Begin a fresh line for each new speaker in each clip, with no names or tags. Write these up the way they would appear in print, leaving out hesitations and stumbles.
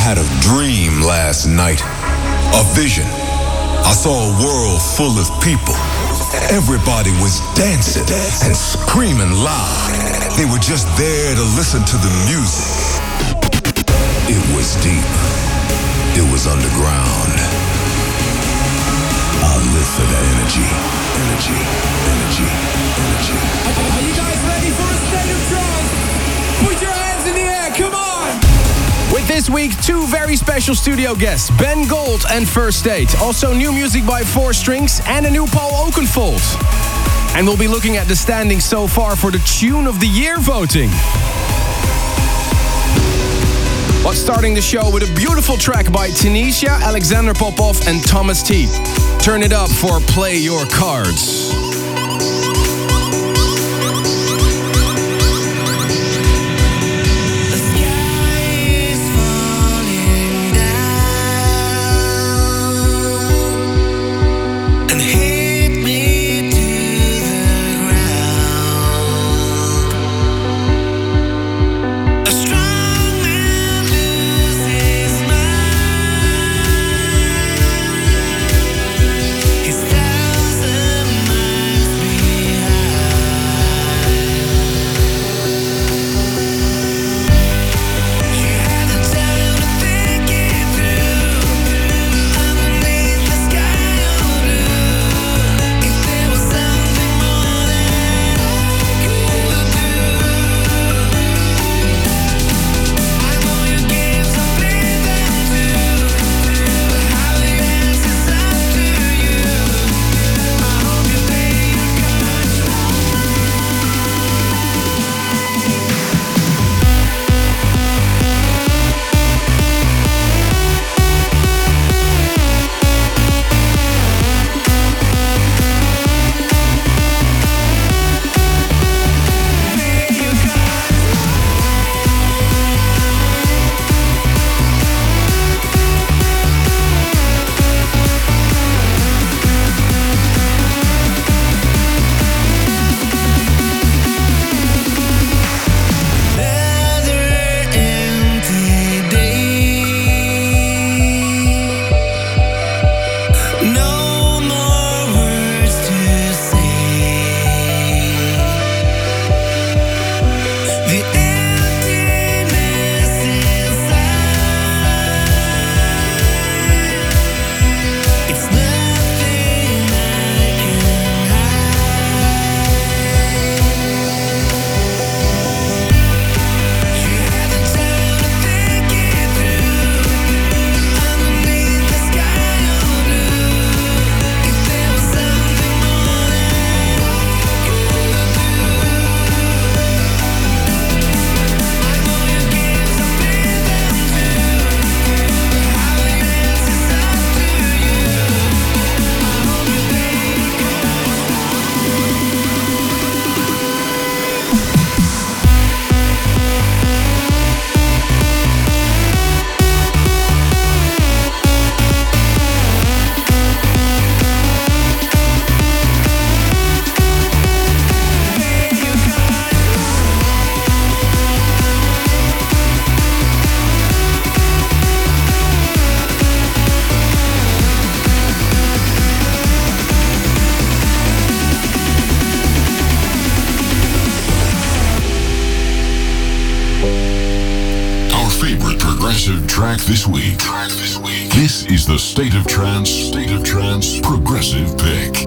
had a dream last night, a vision. I saw a world full of people. Everybody was dancing and screaming loud. They were just there to listen to the music. It was deep. It was underground. I live for that energy. Energy. Energy. Energy.
Are you guys ready for a state of trance? Put your hands in the air, come on! With this week, two very special studio guests, Ben Gold and First State. Also new music by Four Strings and a new Paul Oakenfold. And we'll be looking at the standings so far for the Tune of the Year voting. But starting the show with a beautiful track by Tanisha, Alexander Popov and Thomas T. Turn it up for Play Your Cards.
This week. This is the State of Trance Progressive Pick.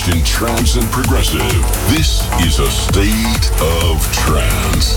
best in trance and progressive. This is a state of trance.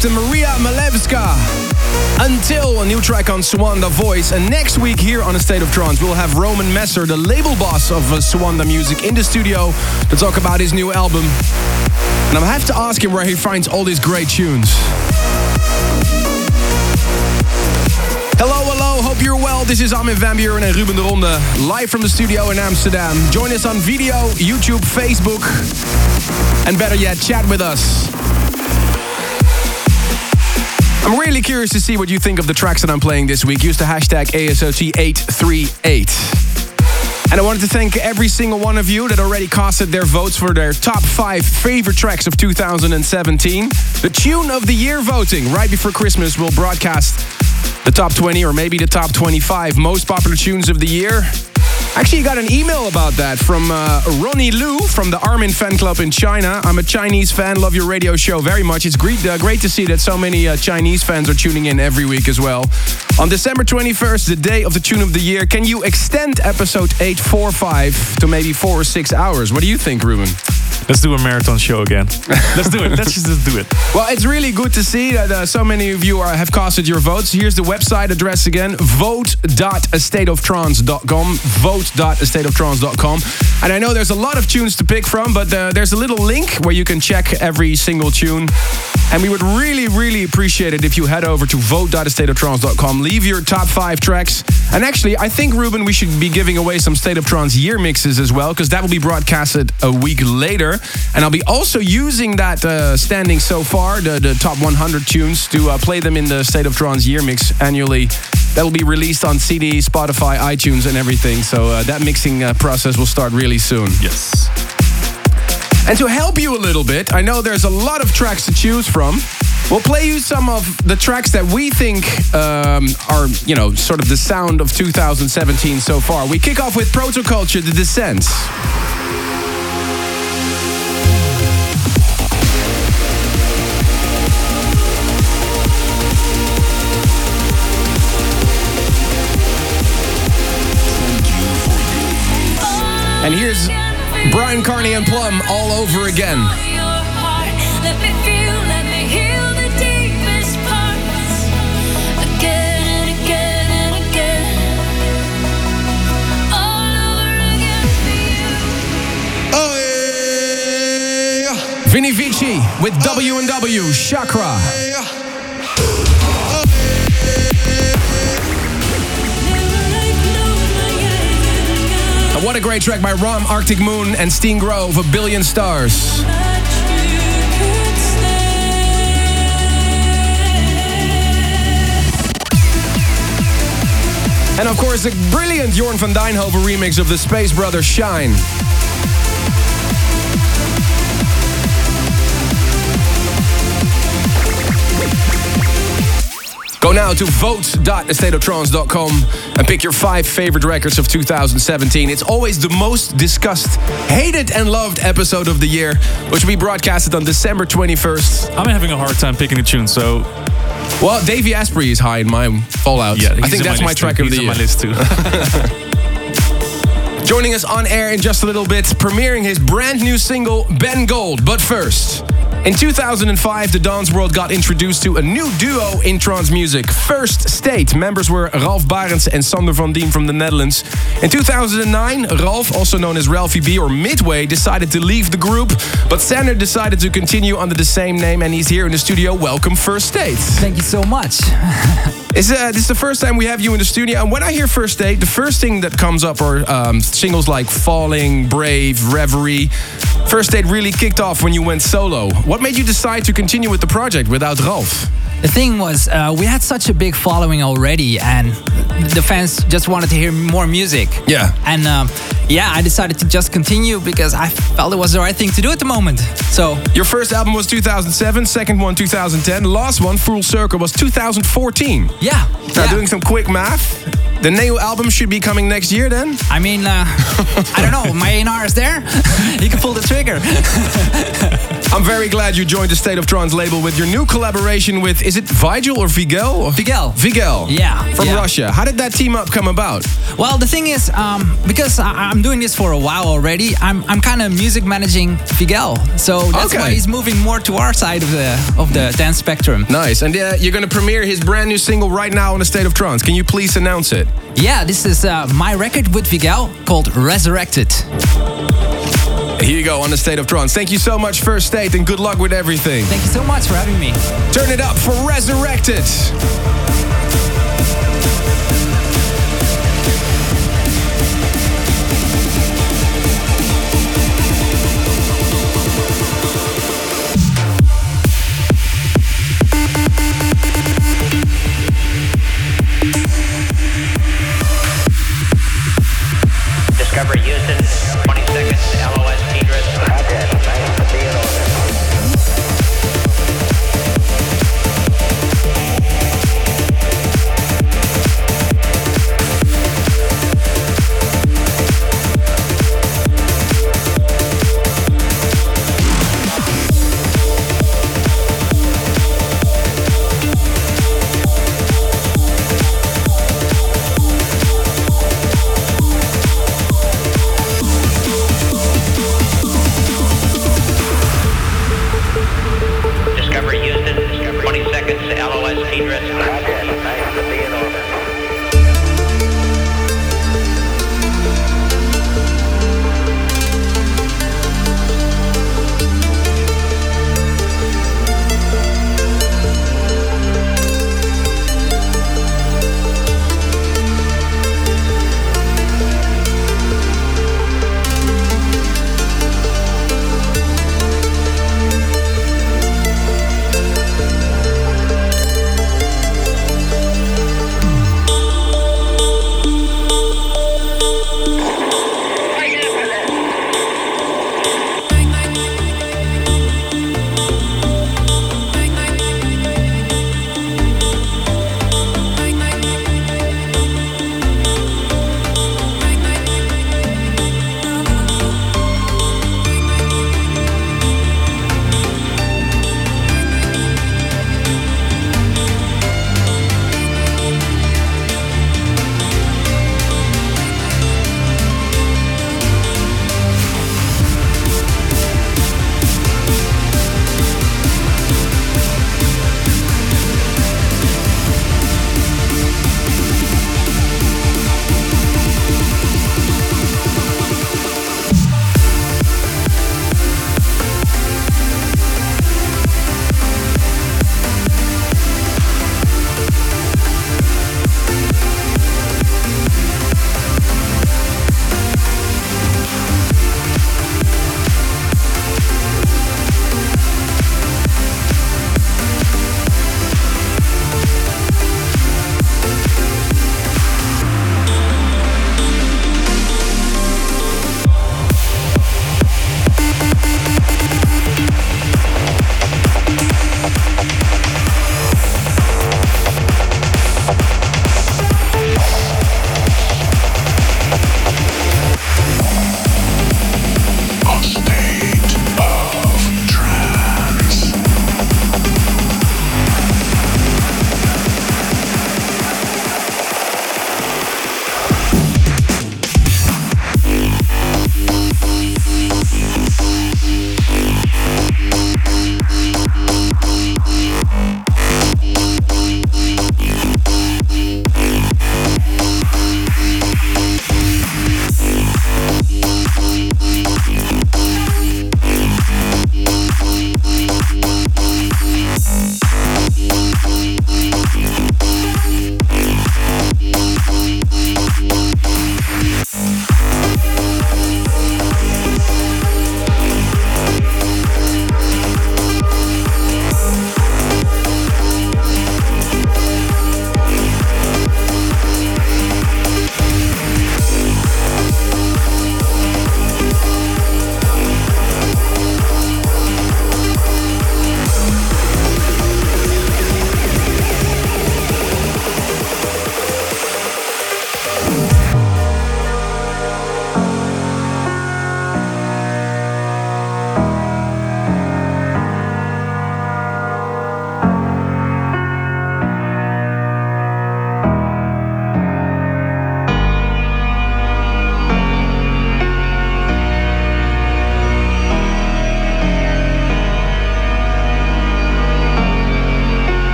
after Maria Malevska. Until, a new track on Suanda Voice. And next week here on A State of Trance, we'll have Roman Messer, the label boss of Suanda Music, in the studio to talk about his new album. And I'll have to ask him where he finds all these great tunes. Hello, hope you're well. This is Armin van Buuren and Ruben de Ronde, live from the studio in Amsterdam. Join us on video, YouTube, Facebook, and better yet, chat with us. I'm really curious to see what you think of the tracks that I'm playing this week. Use the hashtag ASOT838. And I wanted to thank every single one of you that already casted their votes for their top 5 favorite tracks of 2017. The Tune of the Year voting right before Christmas will broadcast the top 20 or maybe the top 25 most popular tunes of the year. Actually, got an email about that from Ronnie Liu from the Armin fan club in China. I'm a Chinese fan, love your radio show very much. It's great to see that so many Chinese fans are tuning in every week as well. On December 21st, the day of the Tune of the Year, can you extend episode 845 to maybe 4 or 6 hours? What do you think, Ruben?
Let's do a marathon show again. Let's do it. Let's just do it.
Well, it's really good to see that so many of you have casted your votes. Here's the website address again: vote.astateoftrance.com. Vote.astateoftrance.com. And I know there's a lot of tunes to pick from, but there's a little link where you can check every single tune. And we would really, really appreciate it if you head over to vote.astateoftrance.com. Leave your top 5 tracks. And actually, I think, Ruben, we should be giving away some State of Trance year mixes as well, because that will be broadcasted a week later. And I'll be also using that standing so far, the top 100 tunes, to play them in the State of Trance year mix annually. That will be released on CD, Spotify, iTunes and everything. So that mixing process will start really soon.
Yes.
And to help you a little bit, I know there's a lot of tracks to choose from. We'll play you some of the tracks that we think are, sort of the sound of 2017 so far. We kick off with Protoculture, The Descent. And here's Brian Carney and Plum, All Over Again.
Let me feel, let me heal the deepest parts. Again and again and again. All over again for you.
Oh, yeah.
Vinny Vici with W&W, Chakra. And what a great track by Rom, Arctic Moon and Steen Grove, A Billion Stars. And of course, the brilliant Jorn van Deynhoven remix of the Space Brothers Shine. Go now to vote.astateoftrance.com and pick your 5 favorite records of 2017. It's always the most discussed, hated and loved episode of the year, which will be broadcasted on December 21st.
I'm having a hard time picking a tune, so...
Well, Davey Asprey is high in my Fallout.
Yeah,
I think that's my track of the year.
He's on my list too.
Joining us on air in just a little bit, premiering his brand new single, Ben Gold. But first, in 2005, the dance world got introduced to a new duo in trance music, First State. Members were Ralf Barends and Sander van Diem from the Netherlands. In 2009, Ralf, also known as Ralphie B or Midway, decided to leave the group, but Sander decided to continue under the same name, and he's here in the studio. Welcome, First State.
Thank you so much.
This is the first time we have you in the studio, and when I hear First State, the first thing that comes up are singles like Falling, Brave, Reverie. First State really kicked off when you went solo. What made you decide to continue with the project without Ralf?
The thing was, we had such a big following already, and the fans just wanted to hear more music.
Yeah.
And I decided to just continue because I felt it was the right thing to do at the moment. So
your first album was 2007, second one 2010, last one, Full Circle, was 2014.
Yeah.
Now, doing some quick math, The new album should be coming next year then?
I mean, I don't know. My A&R is there. He can pull the trigger.
I'm very glad you joined the State of Trance label with your new collaboration with, is it Vigil or Vigel?
Vigel.
Vigel.
Yeah.
From
yeah.
Russia. How did that team up come about?
Well, the thing is, because I'm doing this for a while already, I'm kind of music managing Vigel. So that's why he's moving more to our side of the dance spectrum.
Nice. And you're going to premiere his brand new single right now on the State of Trance. Can you please announce it?
Yeah, this is my record with Vigel called Resurrected.
Here you go on the State of Trance. Thank you so much, First State, and good luck with everything.
Thank you so much for having me.
Turn it up for Resurrected.
Discovery Houston, 20 seconds, LOS Tidris.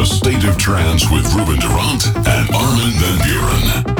The State of Trance with Ruben Durant and Armin van Buuren.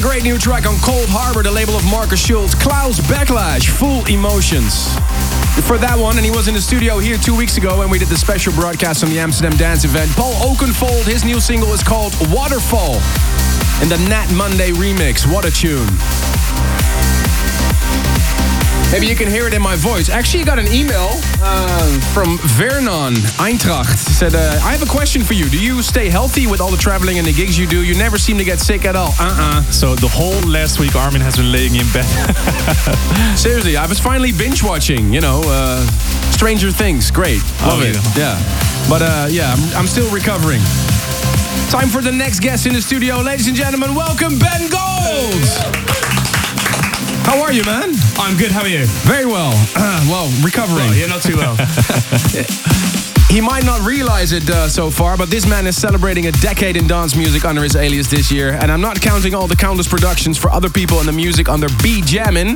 great new track on Cold Harbor, the label of Marcus Schultz. Klaus Backlash, Full Emotions. For that one, and he was in the studio here 2 weeks ago when we did the special broadcast on the Amsterdam Dance event. Paul Oakenfold, his new single is called Waterfall. In the Nat Monday remix, what a tune. Maybe you can hear it in my voice. Actually, I got an email from Vernon Eintracht. He said, I have a question for you. Do you stay healthy with all the traveling and the gigs you do? You never seem to get sick at all.
So the whole last week, Armin has been laying in bed.
Seriously, I was finally binge watching, Stranger Things. Great. Love it. Yeah. But yeah, I'm still recovering. Time for the next guest in the studio. Ladies and gentlemen, welcome Ben Gold. How are you, man?
I'm good, how are you?
Very well. Recovering.
Oh, yeah, not too well.
He might not realize it so far, but this man is celebrating a decade in dance music under his alias this year. And I'm not counting all the countless productions for other people in the music under B Jammin'.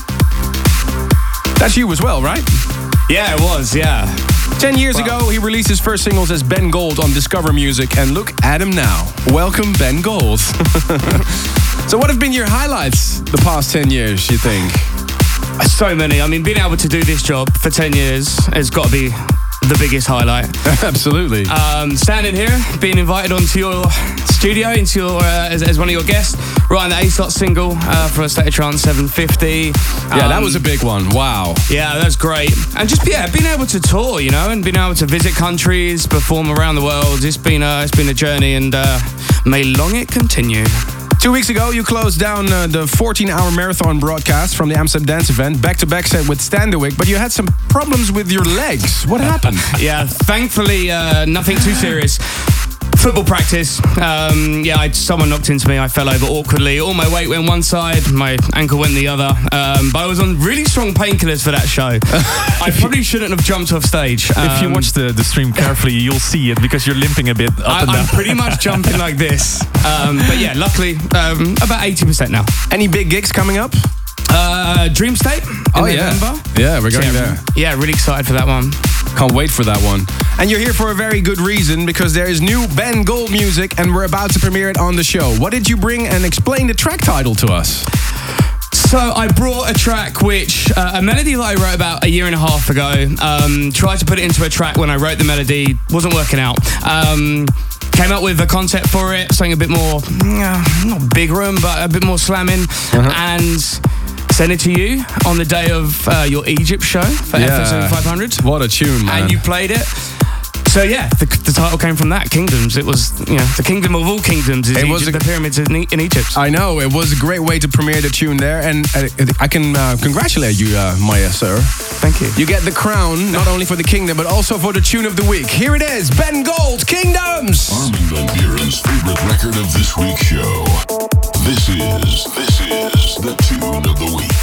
That's you as well, right?
Yeah, it was, yeah.
10 years ago, he released his first singles as Ben Gold on Discover Music. And look at him now. Welcome, Ben Gold. So what have been your highlights the past 10 years, you think?
So many. I mean, being able to do this job for 10 years has got to be the biggest highlight.
Absolutely.
Standing here, being invited onto your studio, into your as one of your guests, writing the A-Slot single for a State of Trance 750.
Yeah, that was a big one. Wow.
Yeah, that's great. And just being able to tour, and being able to visit countries, perform around the world. It's been a journey, and may long it continue.
2 weeks ago, you closed down the 14-hour marathon broadcast from the Amsterdam Dance event, back-to-back set with Standerwick, but you had some problems with your legs. What happened?
Yeah, thankfully, nothing too serious. Football practice. Someone knocked into me. I fell over awkwardly. All my weight went one side, my ankle went the other. But I was on really strong painkillers for that show. I probably shouldn't have jumped off stage.
If you watch the stream carefully, you'll see it because you're limping a bit up and down.
I'm pretty much jumping like this. But yeah, luckily, about 80% now.
Any big gigs coming up?
Dream State in November.
Yeah, we're going there.
Yeah, really excited for that one.
Can't wait for that one. And you're here for a very good reason, because there is new Ben Gold music and we're about to premiere it on the show. What did you bring, and explain the track title to us?
So I brought a track which, a melody that I wrote about a year and a half ago. Tried to put it into a track when I wrote the melody, wasn't working out. Came up with a concept for it, something a bit more, not big room, but a bit more slamming. And sent it to you on the day of your Egypt show for FSO 500.
What a tune, man.
And you played it. So yeah, the title came from that, Kingdoms. It was, the kingdom of all kingdoms is Egypt, the pyramids in Egypt.
I know, it was a great way to premiere the tune there, and I can congratulate you, Maya, sir.
Thank you.
You get the crown, not only for the kingdom, but also for the tune of the week. Here it is, Ben Gold, Kingdoms!
Armin van Buuren's favorite record of this week's show. This is the tune of the week.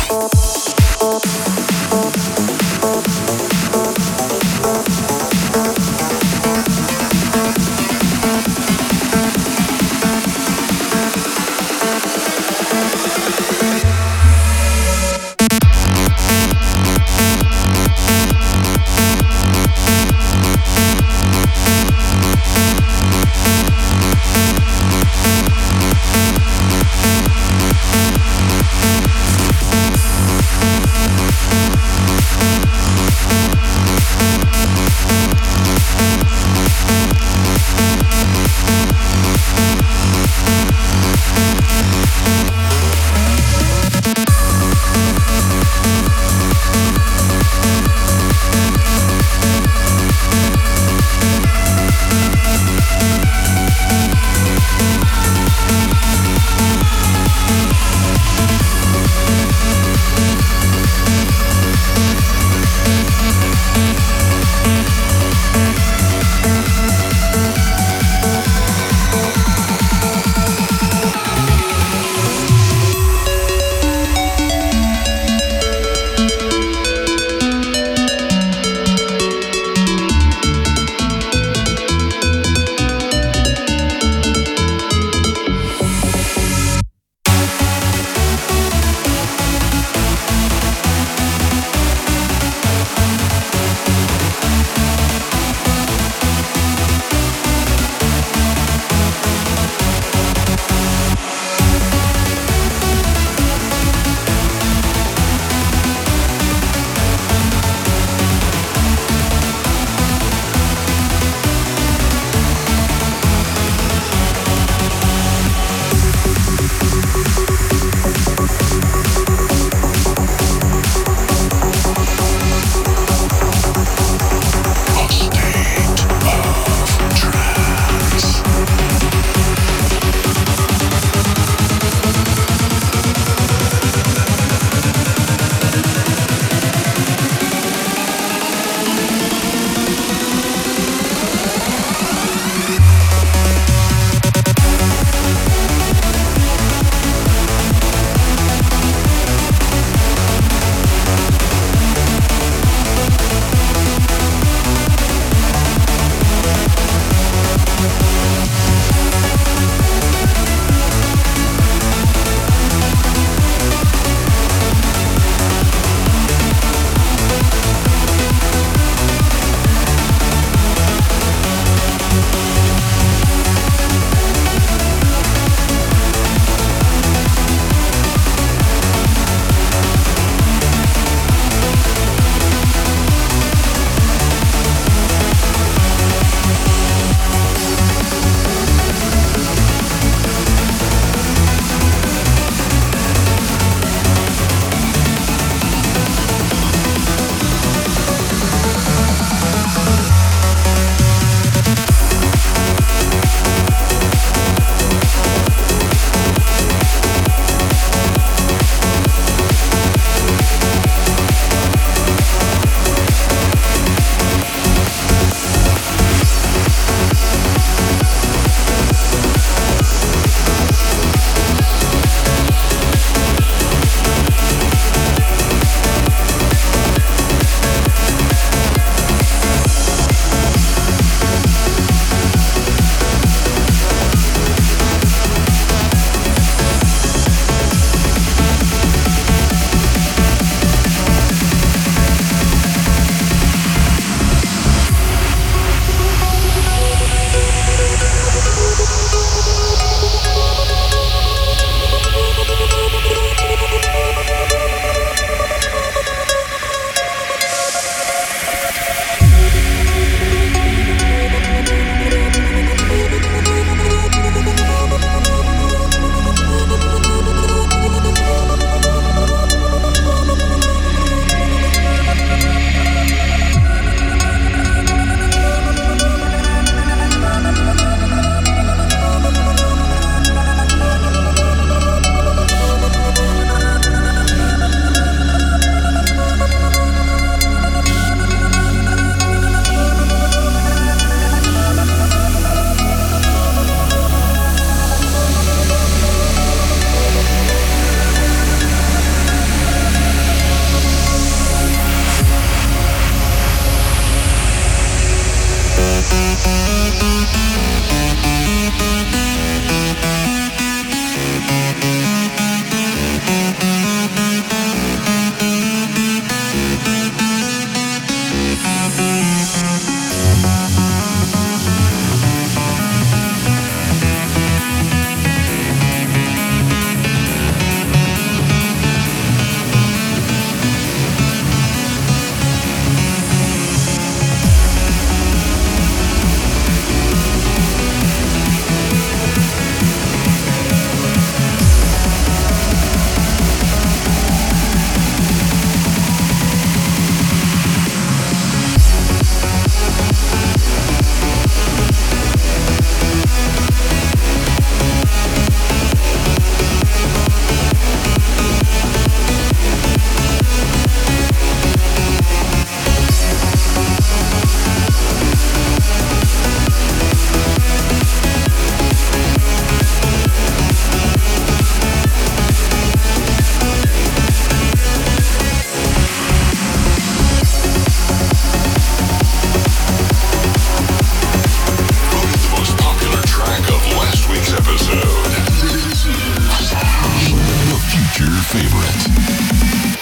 favorite.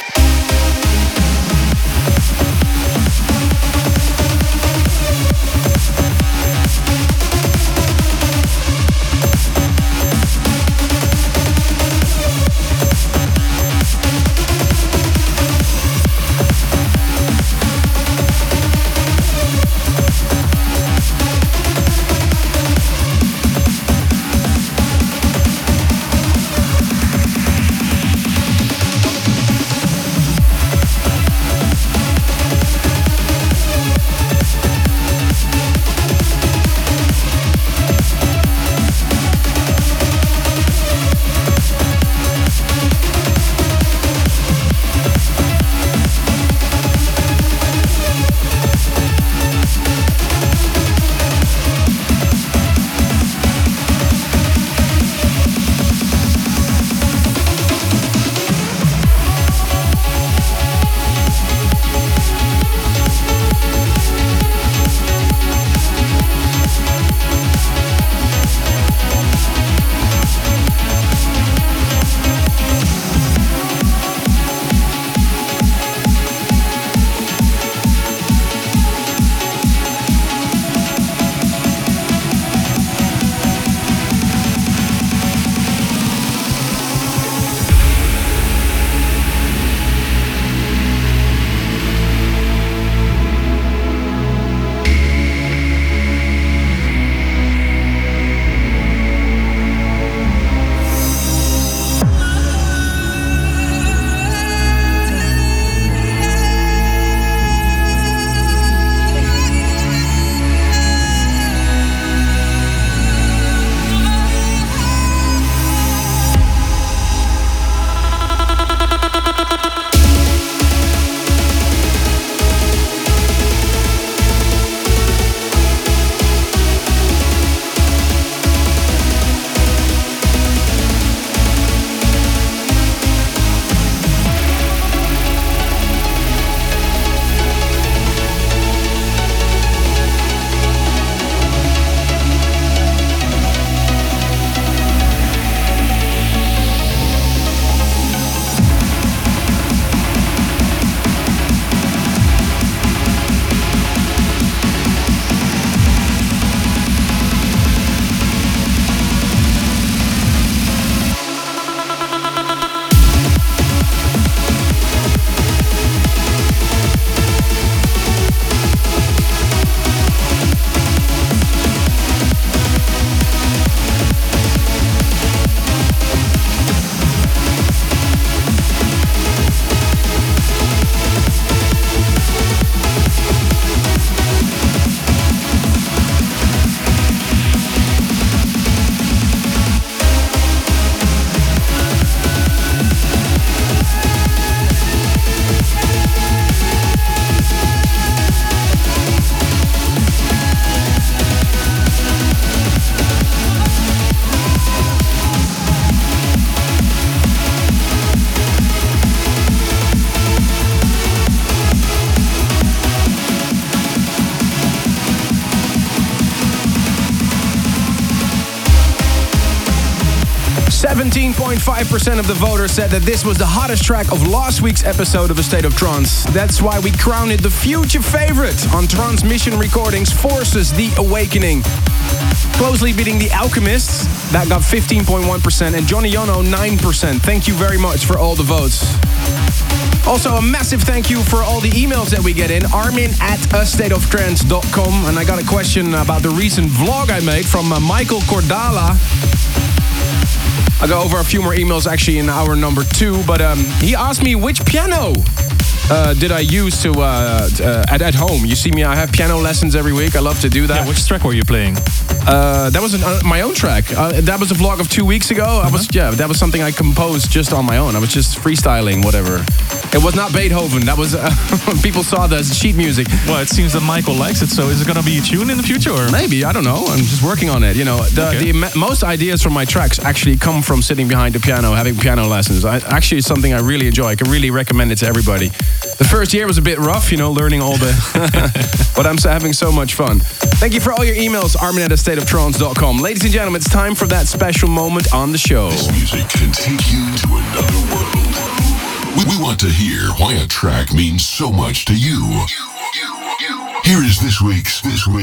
.5% of the voters said that this was the hottest track of last week's episode of A State of Trance. That's why we crowned it the future favorite on Transmission Recordings' Forces The Awakening. Closely beating The Alchemists, that got 15.1%, and Johnny Yono 9%. Thank you very much for all the votes. Also, a massive thank you for all the emails that we get in. Armin@astateoftrance.com. And I got a question about the recent vlog I made from Michael Cordala. I'll go over a few more emails actually in hour number 2, but he asked me which piano did I use to at home. You see me, I have piano lessons every week. I love to do that.
Yeah, which track were you playing?
That was my own track. That was a vlog of 2 weeks ago. That was something I composed just on my own. I was just freestyling, whatever. It was not Beethoven. That was people saw the sheet music.
Well, it seems that Michael likes it. So is it going to be a tune in the future? Or?
Maybe, I don't know. I'm just working on it. You know, most ideas from my tracks actually come from sitting behind the piano, having piano lessons. Actually, it's something I really enjoy. I can really recommend it to everybody. The first year was a bit rough, you know, learning all the... but I'm having so much fun. Thank you for all your emails, armin@astateoftrance.com. Ladies and gentlemen, it's time for that special moment on the show.
This music can take you to another world. We want to hear why a track means so much to you. Here is this week's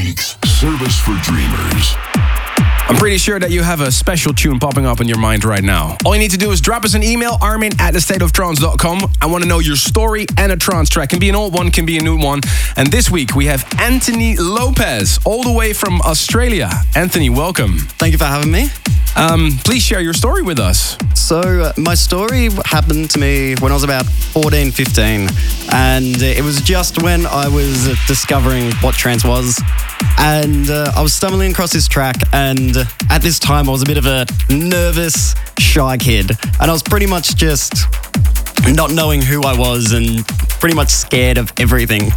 Service for Dreamers.
I'm pretty sure that you have a special tune popping up in your mind right now. All you need to do is drop us an email, armin@thestateoftrance.com. I want to know your story and a trance track. Can be an old one, can be a new one. And this week we have Anthony Lopez, all the way from Australia. Anthony, welcome.
Thank you for having me.
Please share your story with us.
So my story happened to me when I was about 14, 15. And it was just when I was discovering what trance was. And I was stumbling across this track, and at this time I was a bit of a nervous, shy kid. And I was pretty much just not knowing who I was and pretty much scared of everything.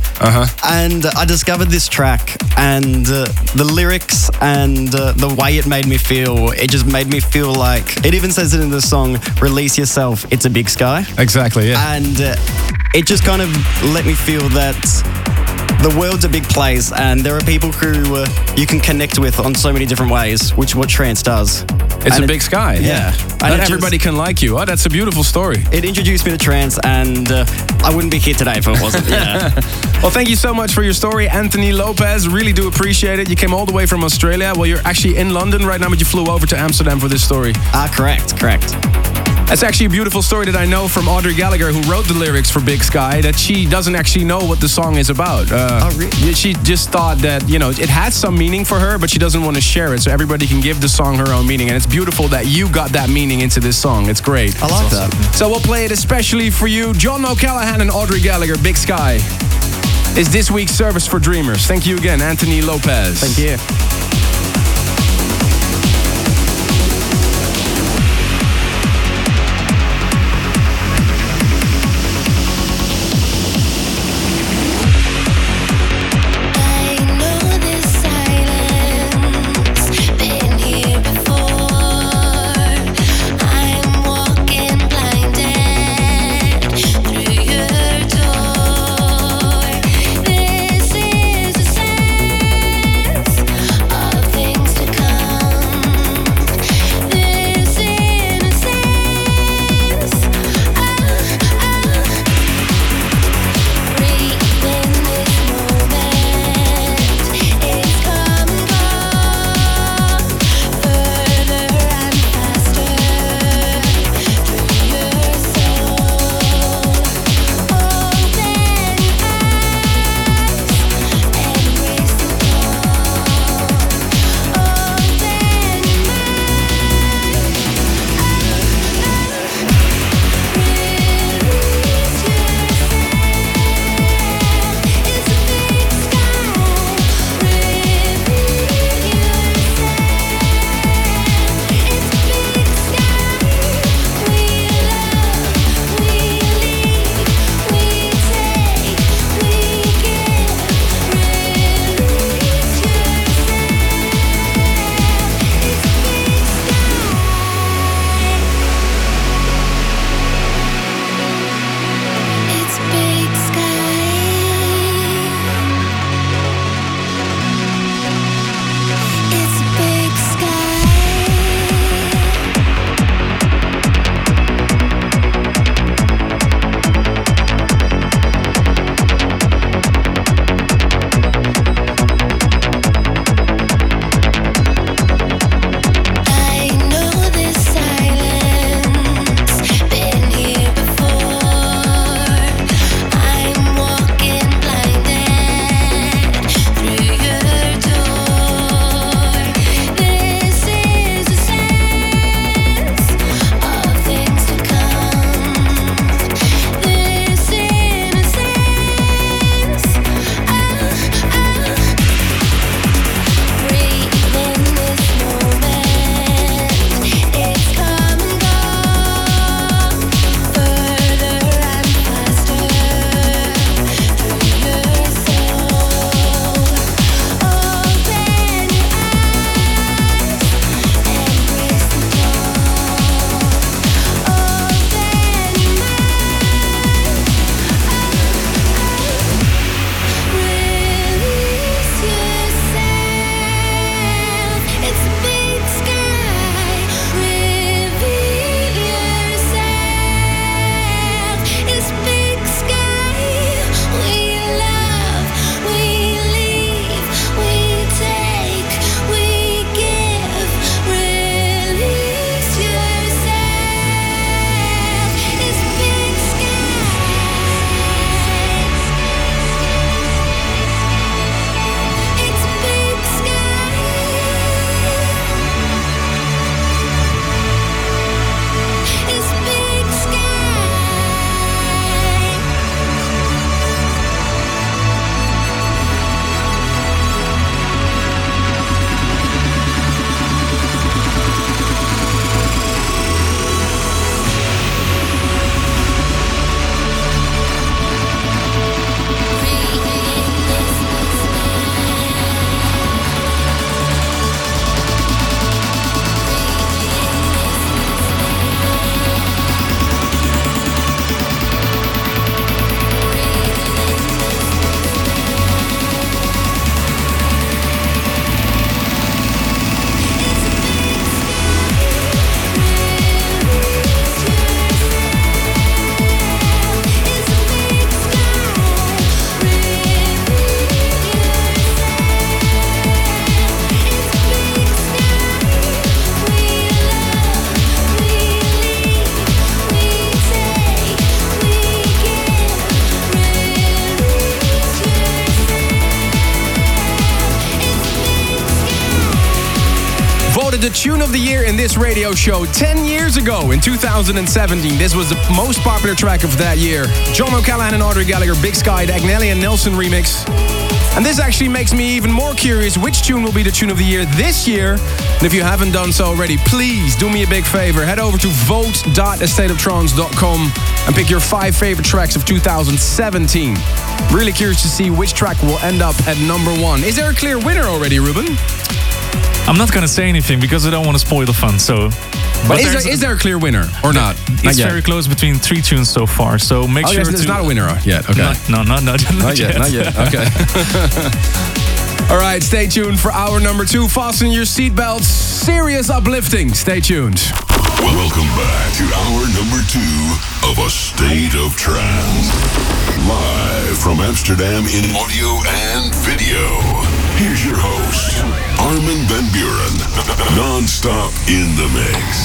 And I discovered this track, and the lyrics and the way it made me feel, it just made me feel like, it even says it in the song, release yourself, it's a big sky.
Exactly, yeah.
And it just kind of let me feel that the world's a big place, and there are people who you can connect with on so many different ways, which is what trance does.
It's a big sky.
Yeah.
Not everybody can like you. Oh, that's a beautiful story.
It introduced me to trance, and I wouldn't be here today if it wasn't. Yeah.
Well, thank you so much for your story, Anthony Lopez. Really do appreciate it. You came all the way from Australia. Well, you're actually in London right now, but you flew over to Amsterdam for this story.
Correct.
That's actually a beautiful story that I know from Audrey Gallagher, who wrote the lyrics for Big Sky, that she doesn't actually know what the song is about.
Really?
She just thought that, it had some meaning for her, but she doesn't want to share it, so everybody can give the song her own meaning. And it's beautiful that you got that meaning into this song. It's great.
I love that.
So we'll play it especially for you. John O'Callaghan and Audrey Gallagher, Big Sky, is this week's Service for Dreamers. Thank you again, Anthony Lopez.
Thank you.
This is a sense
Tune of the Year in this radio show. 10 years ago, in 2017, this was the most popular track of that year. John O'Callaghan and Audrey Gallagher, Big Sky, the Agnelli and Nelson remix. And this actually makes me even more curious which tune will be the Tune of the Year this year. And if you haven't done so already, please do me a big favor. Head over to vote.astateoftrance.com and pick your 5 favorite tracks of 2017. Really curious to see which track will end up at number 1. Is there a clear winner already, Ruben?
I'm not going to say anything because I don't want to spoil the fun.
But is there a clear winner or not?
It's very close between 3 tunes so far. So make sure
there's not a winner yet. Okay.
No, not yet.
Not yet. Okay. All right, stay tuned for hour number 2. Fasten your seatbelts. Serious uplifting. Stay tuned.
Welcome back to hour number 2 of A State of Trance. Live from Amsterdam in audio and video. Here's your host, Armin van Buuren. Non-stop in the mix.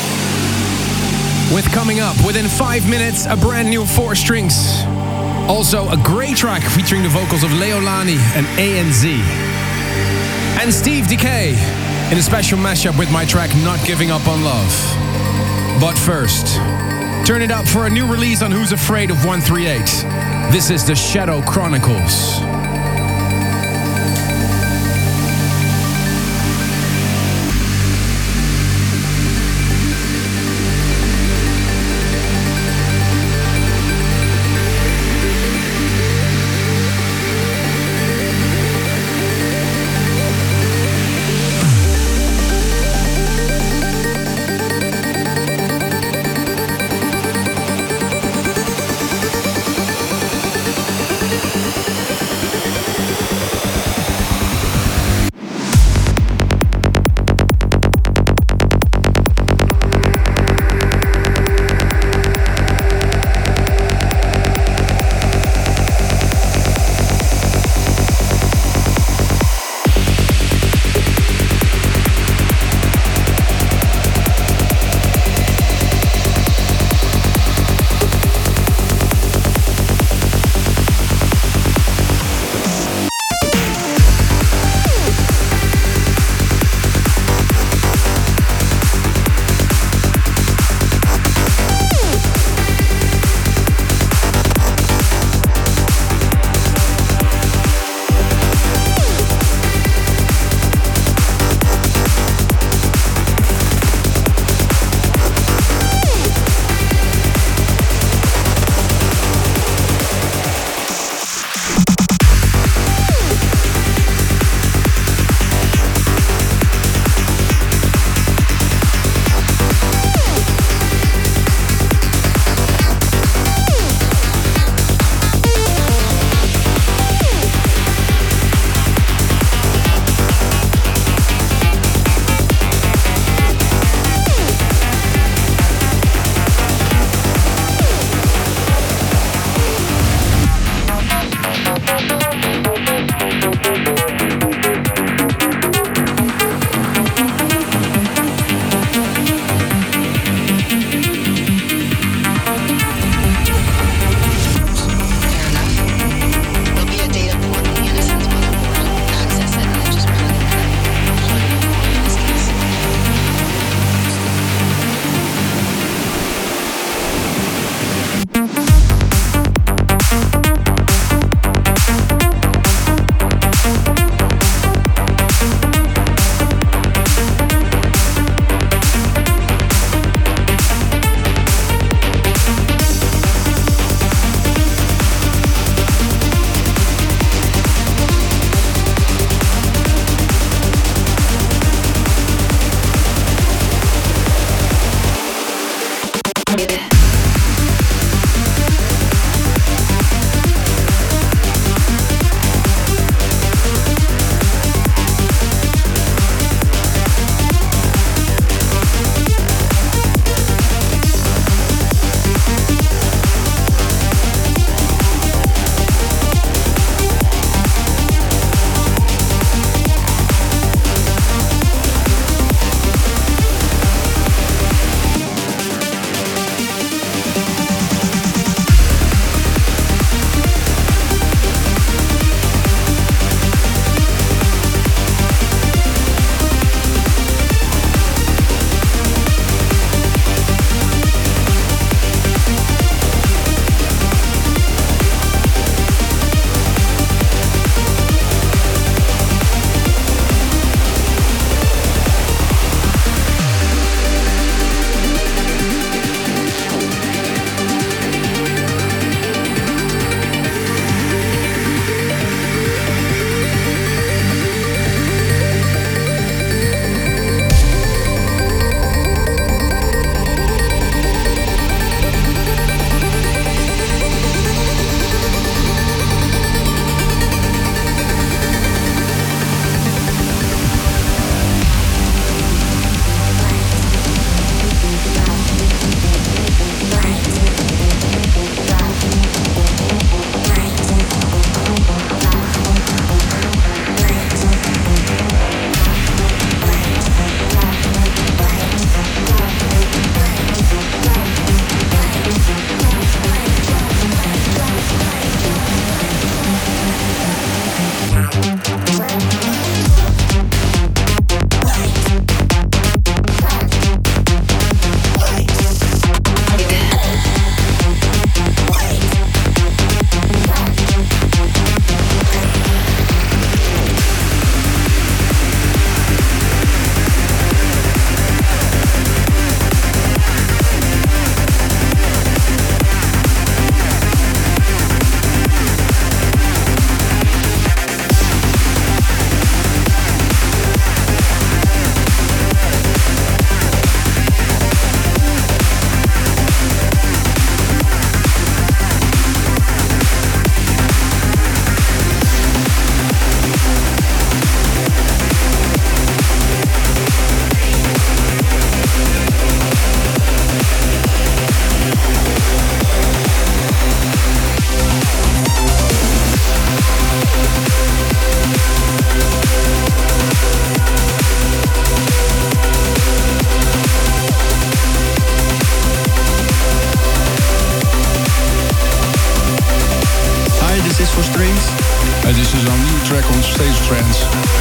With coming up within 5 minutes, a brand new 4 strings. Also, a great track featuring the vocals of Leolani and ANZ. And Steve Decay in a special mashup with my track Not Giving Up on Love. But first, turn it up for a new release on Who's Afraid of 138. This is the Shadow Chronicles.
for Strings. This is our new track on State of Trance.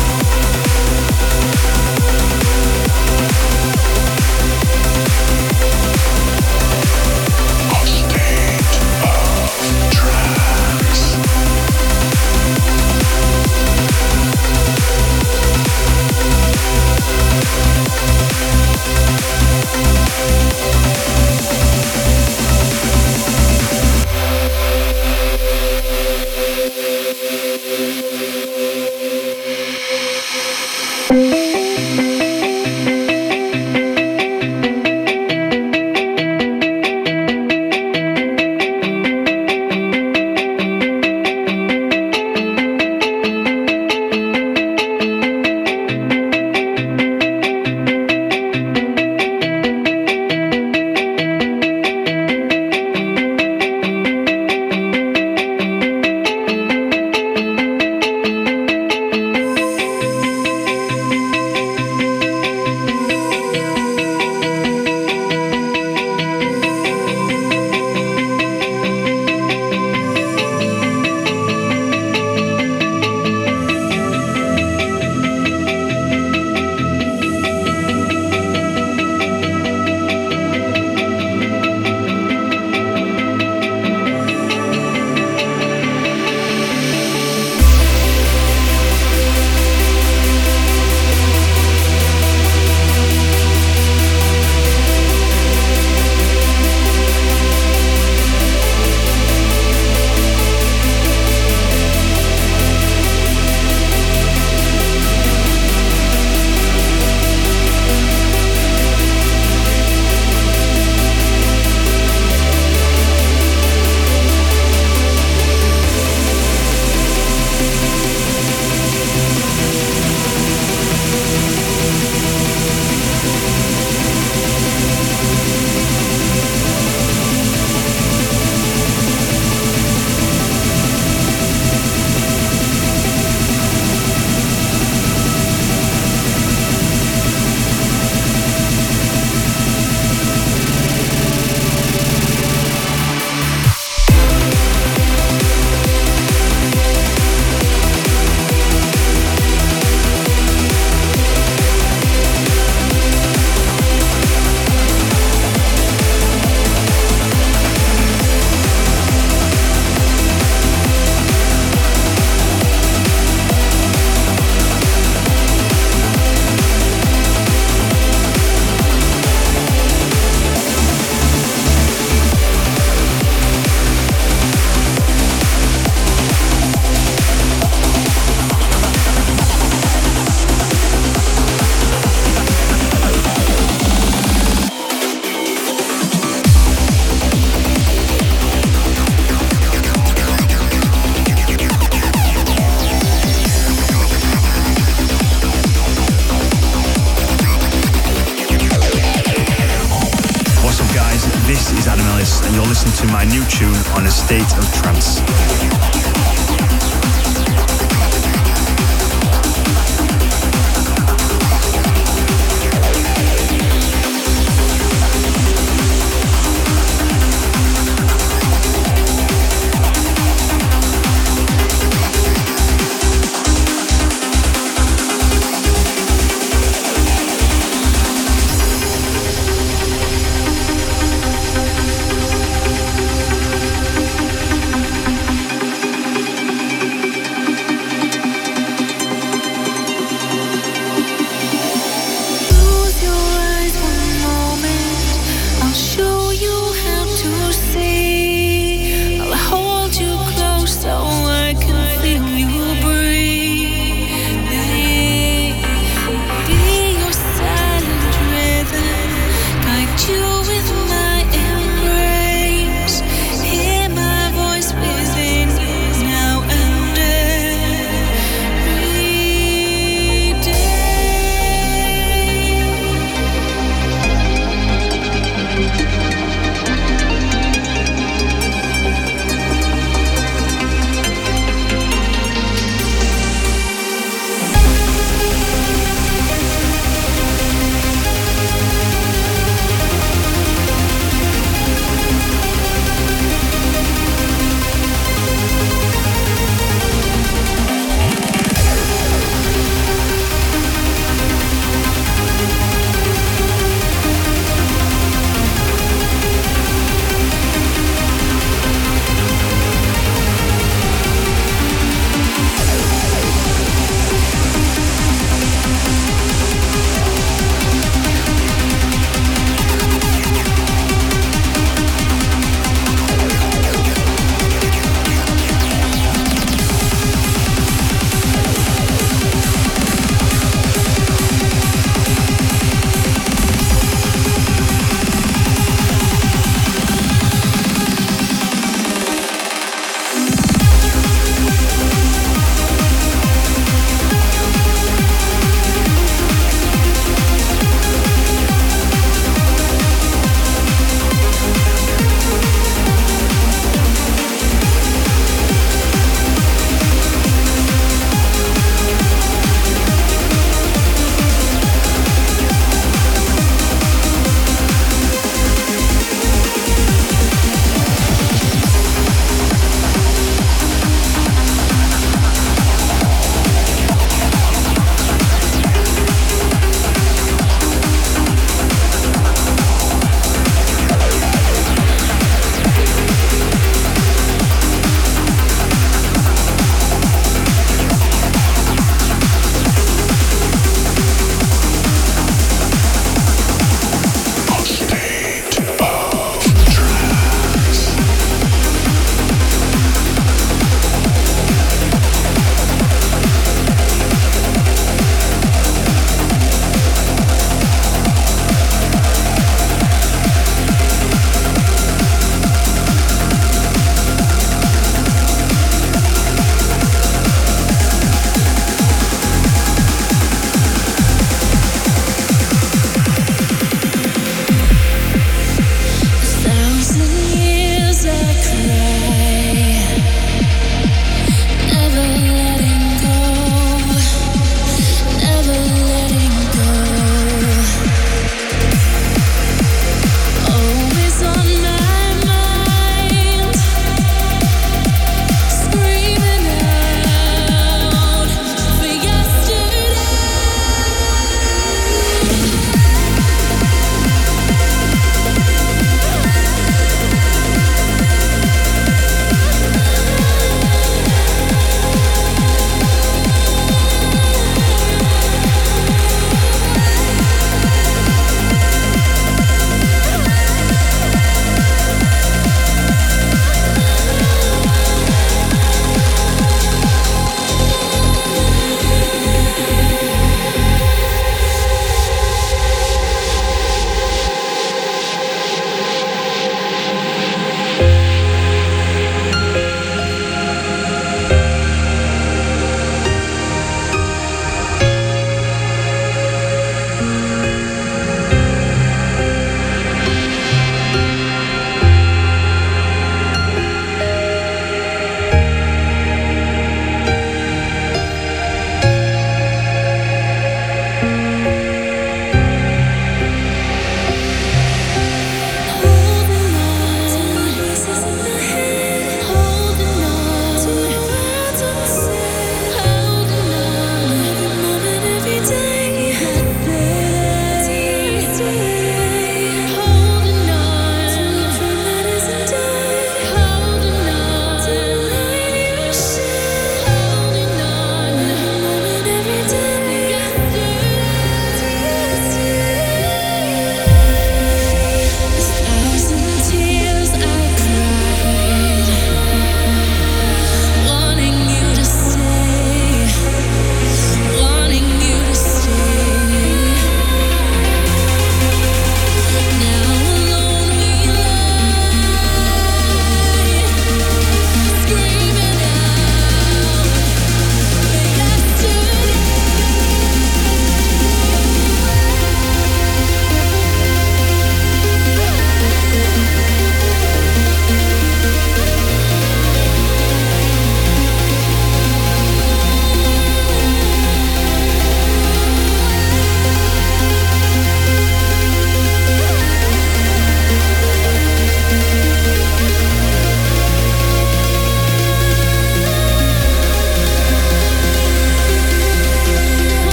and you're listening to my new tune on A State of Trance.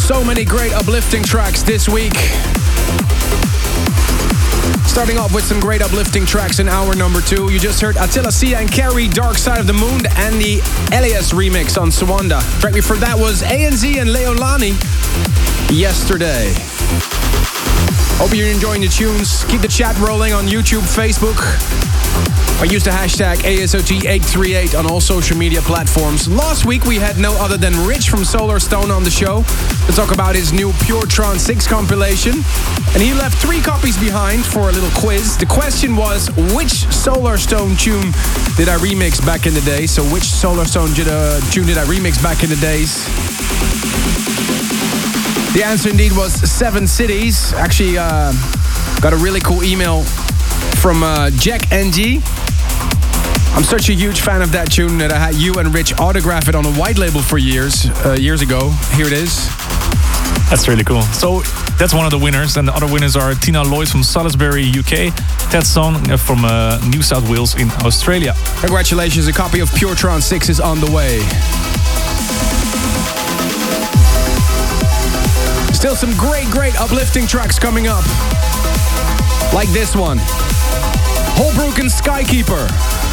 So many great uplifting tracks this week. Starting off with some great uplifting tracks in hour number 2. You just heard Attila Sia and Carrie, Dark Side of the Moon, and the Elias remix on Swanda. Track before that was ANZ and Leolani, Yesterday. Hope you're enjoying the tunes. Keep the chat rolling on YouTube, Facebook. Or use the hashtag ASOT838 on all social media platforms. Last week we had no other than Rich from Solarstone on the show to talk about his new Pure Trance 6 compilation. And he left 3 copies behind for a little quiz. The question was, which Solarstone tune did I remix back in the day? So which Solarstone tune did I remix back in the days? The answer indeed was 7 Cities. Actually, got a really cool email from Jack NG. I'm such a huge fan of that tune that I had you and Rich autograph it on a white label for years ago. Here it is.
That's really cool. So that's one of the winners. And the other winners are Tina Loyce from Salisbury, UK. Ted Song from New South Wales in Australia.
Congratulations, a copy of Pure Trance 6 is on the way. Still some great uplifting tracks coming up. Like this one. Holbrook and Skykeeper.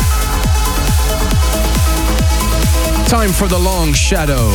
Time for the Long Shadow.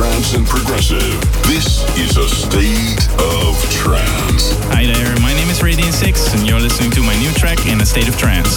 trance and progressive. This is A State of Trance.
Hi there, my name is Radiant 6 and you're listening to my new track in A State of Trance.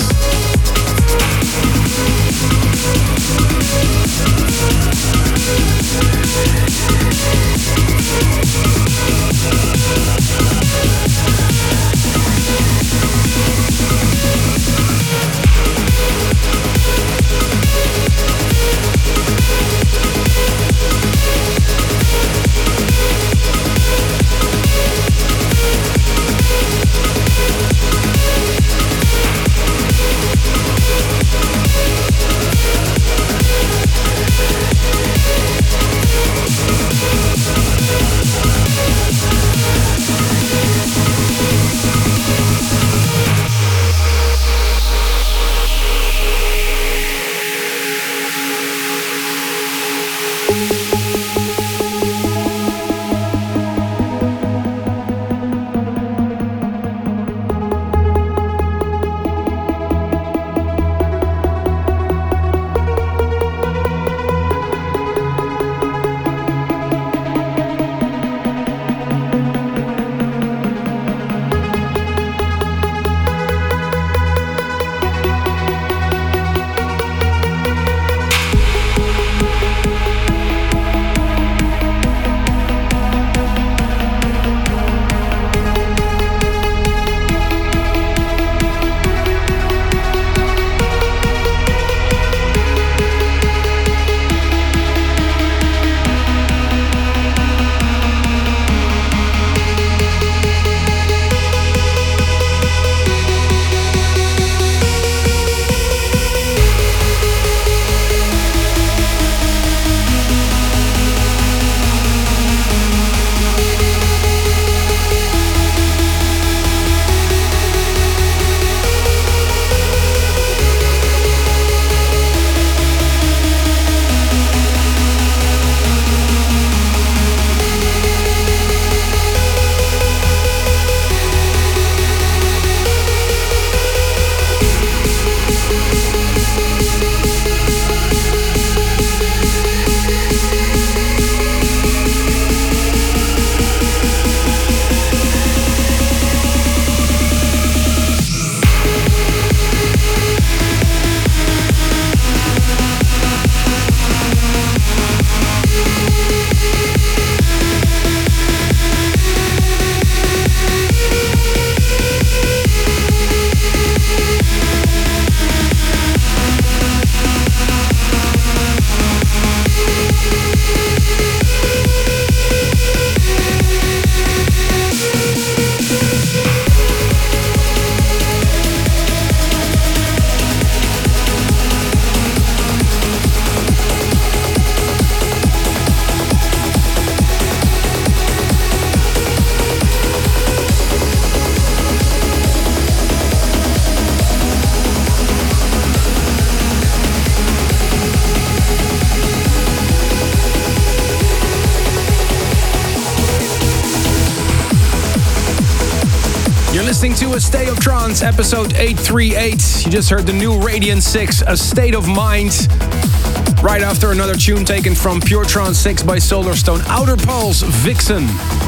listening to A State of Trance, episode 838. You just heard the new Radiant 6, A State of Mind. Right after another tune taken from Pure Trance 6 by Solarstone, Outer Pulse, Vixen.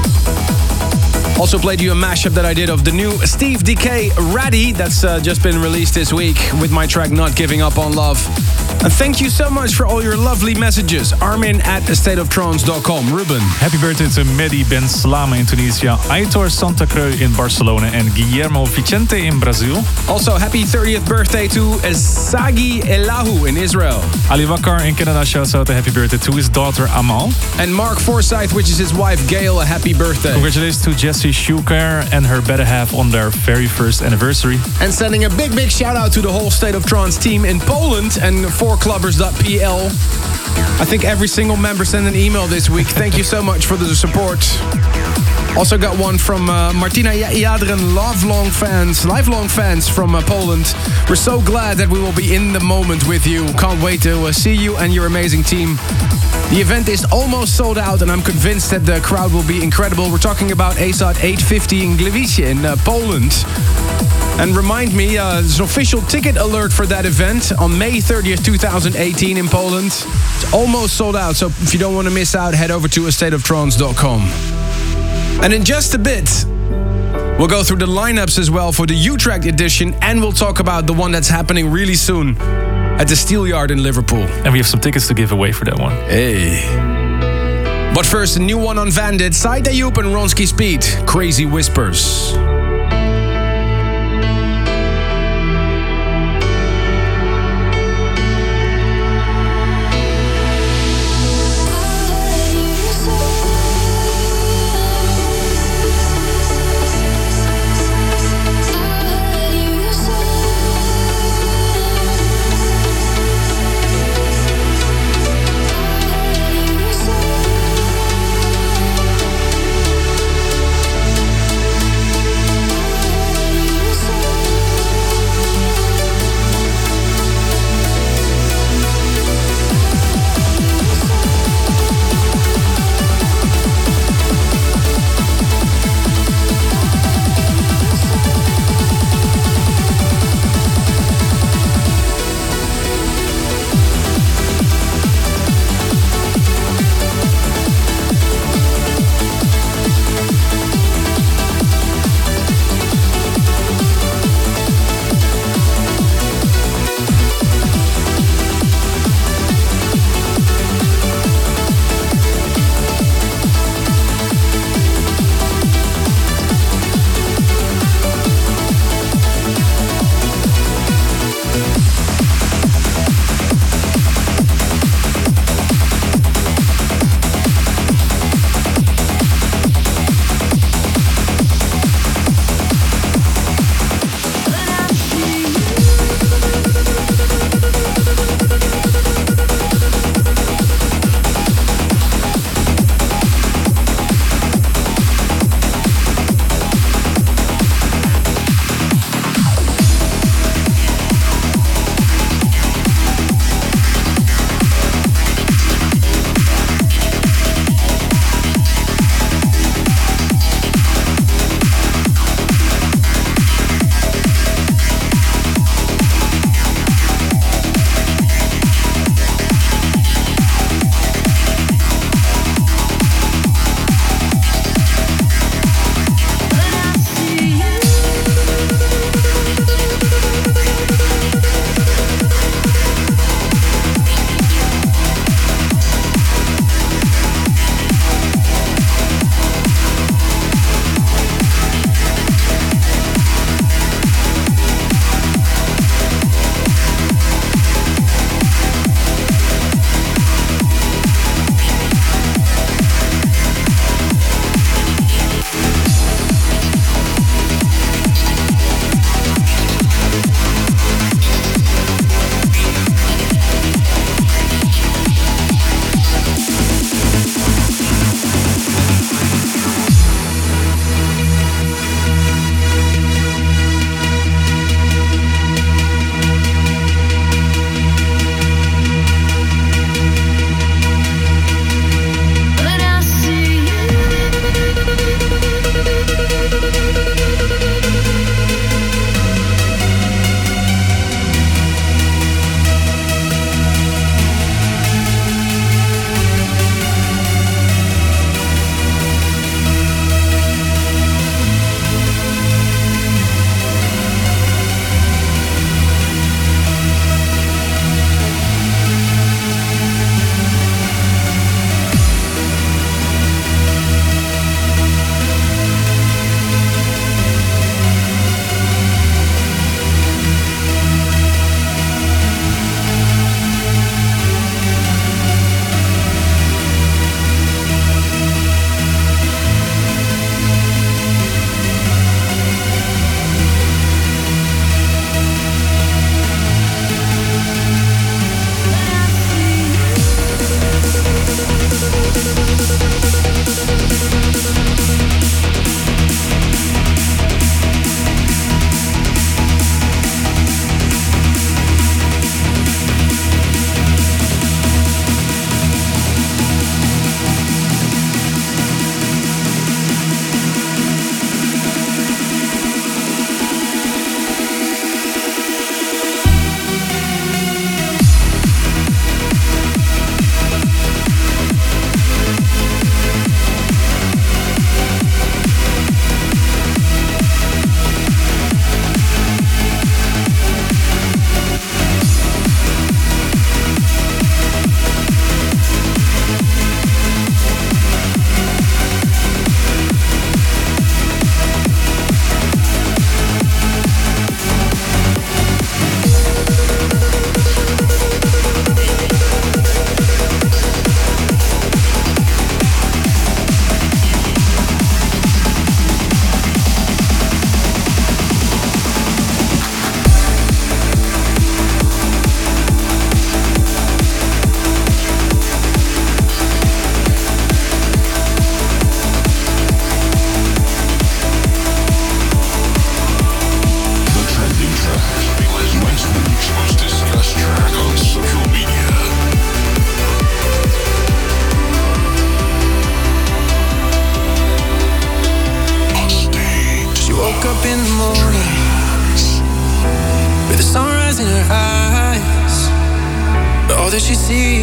Also played you a mashup that I did of the new Steve Decay, Raddy, that's just been released this week with my track Not Giving Up on Love. And thank you so much for all your lovely messages. Armin@astateoftrance.com. Ruben.
Happy birthday to Mehdi Ben Salama in Tunisia, Aitor Santa Creu in Barcelona and Guillermo Vicente in Brazil.
Also, happy 30th birthday to Sagi Elahu in Israel.
Ali Wakar in Canada shouts out a happy birthday to his daughter Amal.
And Mark Forsyth, which is his wife Gail, a happy birthday.
Congratulations to Jessie Schuker and her better half on their very first anniversary.
And sending a big shout out to the whole State of Trance team in Poland and 4clubbers.pl. I think every single member sent an email this week. Thank you so much for the support. Also got one from Martina Jadren, lifelong fans from Poland. We're so glad that we will be in the moment with you. Can't wait to see you and your amazing team. The event is almost sold out and I'm convinced that the crowd will be incredible. We're talking about ASOT 850 in Gliwice in Poland. And remind me, there's an official ticket alert for that event on May 30th, 2018 in Poland. It's almost sold out, so if you don't want to miss out, head over to astateoftrance.com. And in just a bit, we'll go through the lineups as well for the Utrecht edition, and we'll talk about the one that's happening really soon at the Steelyard in Liverpool.
And we have some tickets to give away for that one.
Hey. But first, a new one on Vandit, Said Ayoub and Ronski Speed, Crazy Whispers.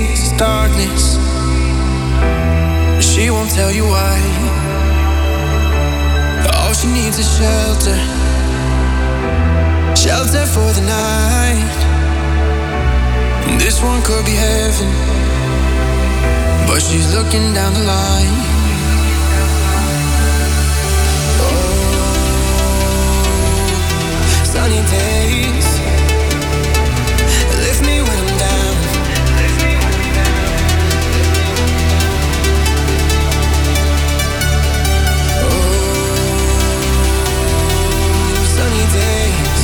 sees darkness. She won't tell you why. All she needs is shelter. Shelter for the night. This one could be heaven, but she's looking down the line. Oh, sunny days lift me when I'm down. Sunny days,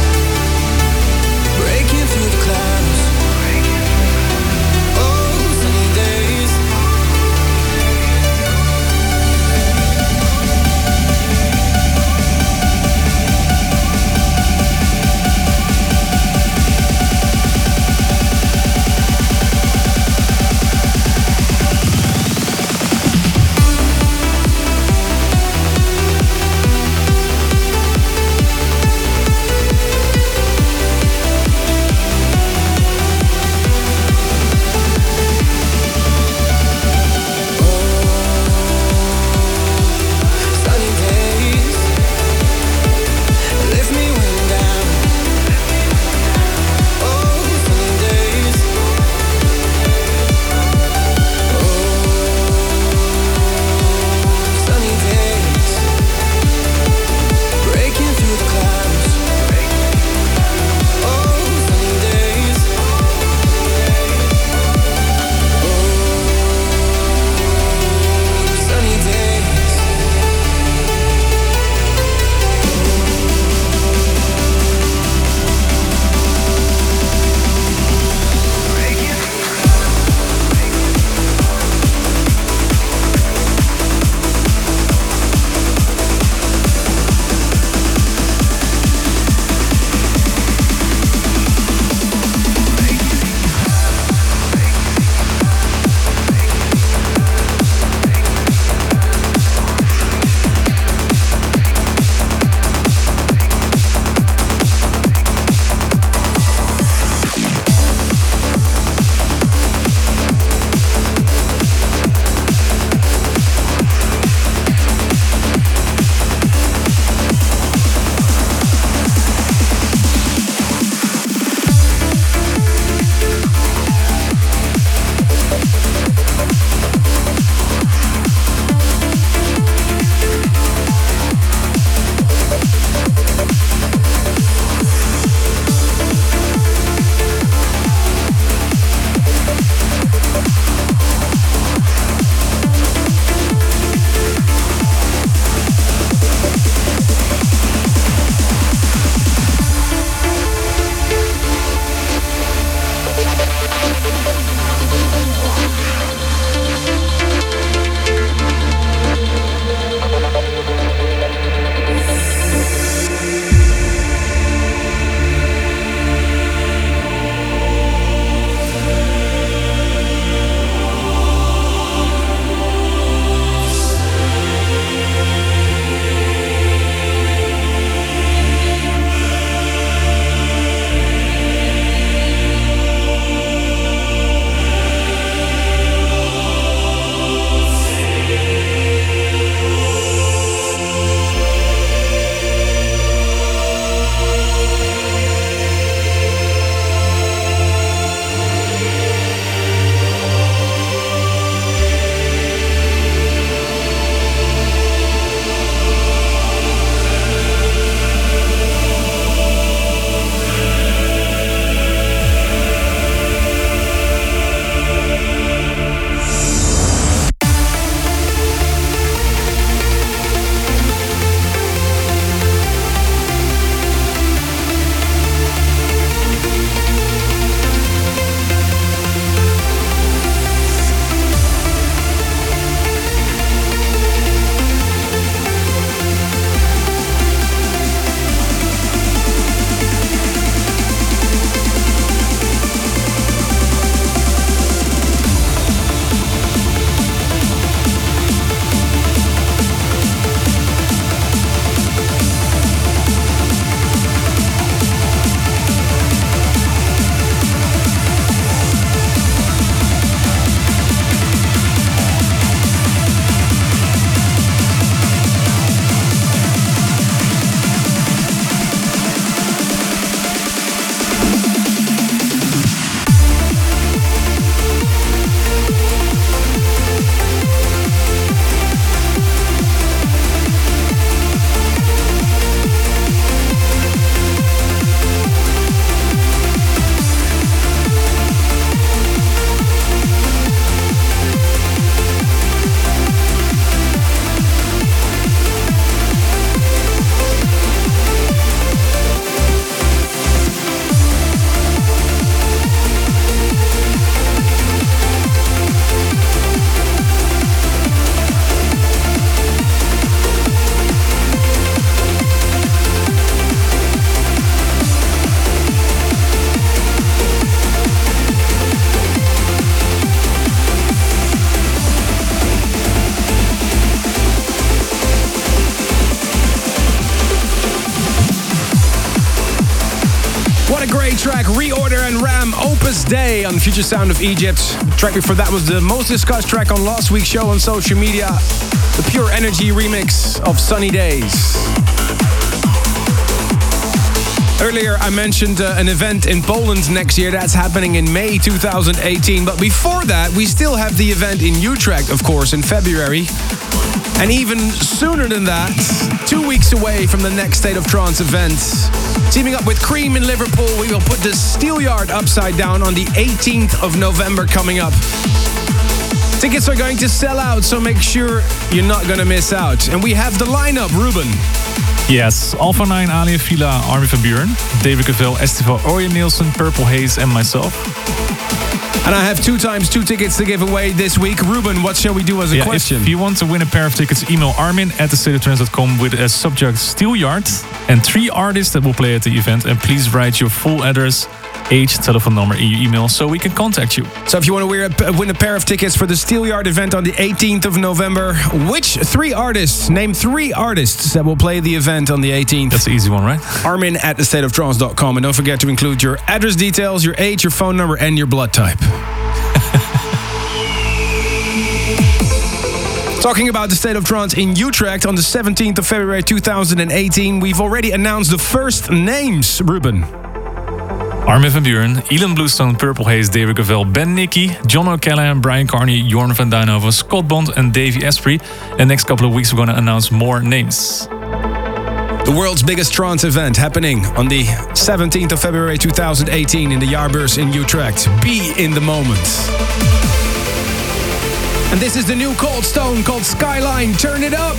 breaking through the clouds. Oh, sunny days.
Last Day on Future Sound of Egypt. The track before that was the most discussed track on last week's show on social media. The Pure Energy remix of Sunny Days. Earlier, I mentioned an event in Poland next year. That's happening in May 2018. But before that, we still have the event in Utrecht, of course, in February. And even sooner than that, 2 weeks away from the next State of Trance event. Teaming up with Cream in Liverpool, we will put the Steelyard upside down on the 18th of November coming up. Tickets are going to sell out, so make sure you're not going to miss out. And we have the lineup, Ruben.
Yes, Alpha 9, Alia Fila, Armin van Buuren, David Cavell, Estival, Orjan Nielsen, Purple Haze and myself.
And I have 2 times 2 tickets to give away this week. Ruben, what shall we do as a question?
If you want to win a pair of tickets, email armin@thestateoftrance.com with a subject Steelyard and 3 artists that will play at the event. And please write your full address, age, telephone number in your email so we can contact you.
So if you want to win a pair of tickets for the Steelyard event on the 18th of November, which 3 artists, name 3 artists that will play the event on the 18th?
That's the easy one, right?
Armin@thestateoftrance.com. And don't forget to include your address details, your age, your phone number, and your blood type. Talking about the State of Trance in Utrecht on the 17th of February 2018, we've already announced the first names, Ruben.
Armin van Buuren, Ilan Bluestone, Purple Haze, David Cavell, Ben Nicky, John O'Callaghan, Brian Carney, Jorn van Duinhoven, Scott Bond and Davey Asprey. And next couple of weeks we're going to announce more names.
The world's biggest trance event happening on the 17th of February 2018 in the Jaarbeurs in Utrecht. Be in the moment. And this is the new Cold Stone called Skyline. Turn it up!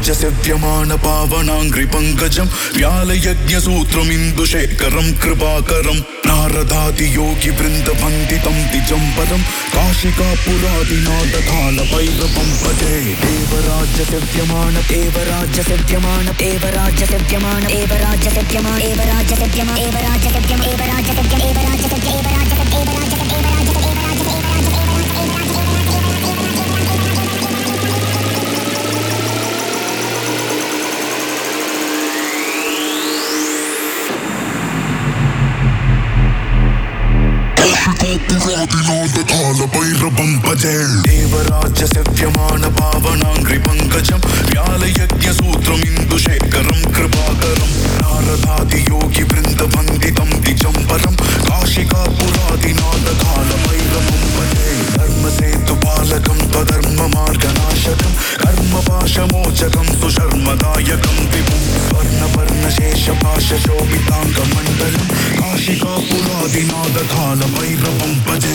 सेव्यमान पावनांग्रि पंकजं व्याल यज्ञ सूत्रमिन्दुशेखरं कृपाकरं नारदादि योगी वृंद वन्दितं तिजं परं काशिका पुरादिनाथ काल भैरवं भजे देवराज्य सेव्यमान देवराज्य सेव्यमान देवराज्य सेव्यमान देवराज्य सेव्यमान देवराज्य सेव्यमान देवराज्य सेव्यमान देवराज्य सेव्यमान देवराज्य पुरादिनाथ काल भैरवं भजे देवराज्य सेव्यमान पावनांग्रि पंकजं व्याल यज्ञ सूत्रमिन्दुशेखरं कृपाकरं नारदादि योगी वृंद वन्दितं तिजं परं काशिका पुरादिनाथ काल भैरवं भजे धर्म सेतु पालकं त्वधर्म मार्गनाशकं कर्म पाशमोचकं सुशर्मदायकं विभुं स्वर्ण शेष पाश शोभिताङ्गमण्डलं काशिका पुरादिनाथ काल भैरवं भजे.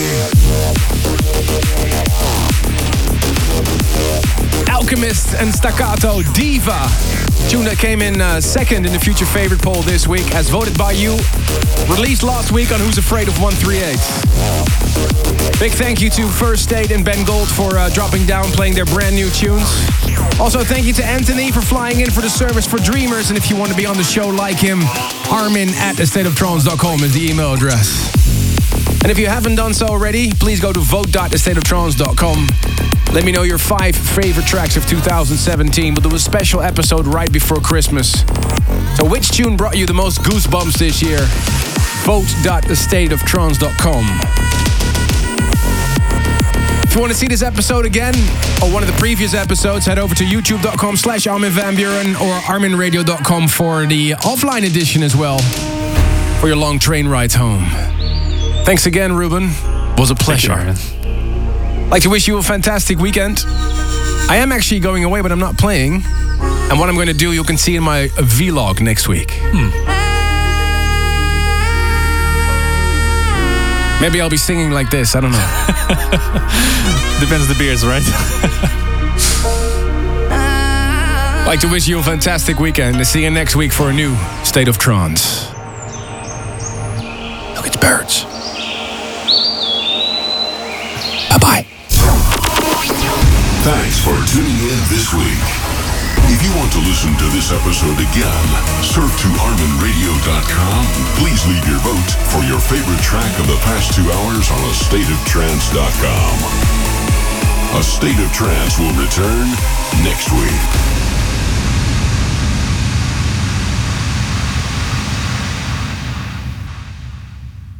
Alchemist and Staccato Diva. Tune that came in second in the Future Favorite poll this week, as voted by you. Released last week on Who's Afraid of 138. Big thank you to First State and Ben Gold for dropping down, playing their brand new tunes. Also, thank you to Anthony for flying in for the service for Dreamers. And if you want to be on the show like him, armin@astateoftrance.com is the email address. And if you haven't done so already, please go to vote.astateoftrance.com. Let me know your 5 favorite tracks of 2017. We'll do a special episode right before Christmas. So which tune brought you the most goosebumps this year? Vote.astateoftrance.com. If you want to see this episode again, or one of the previous episodes, head over to youtube.com/Armin van Buuren or arminradio.com for the offline edition as well, for your long train rides home. Thanks again, Ruben. It was a pleasure. I'd like to wish you a fantastic weekend. I am actually going away, but I'm not playing. And what I'm going to do, you can see in my vlog next week. Maybe I'll be singing like this, I don't know.
Depends the beers, right?
I'd like to wish you a fantastic weekend and see you next week for a new State of Trance. Look, it's birds. Bye-bye.
Thanks for tuning in this week. If you want to listen to this episode again, surf to arminradio.com. Please leave your vote for your favorite track of the past 2 hours on astateoftrance.com. A State of Trance will return next week.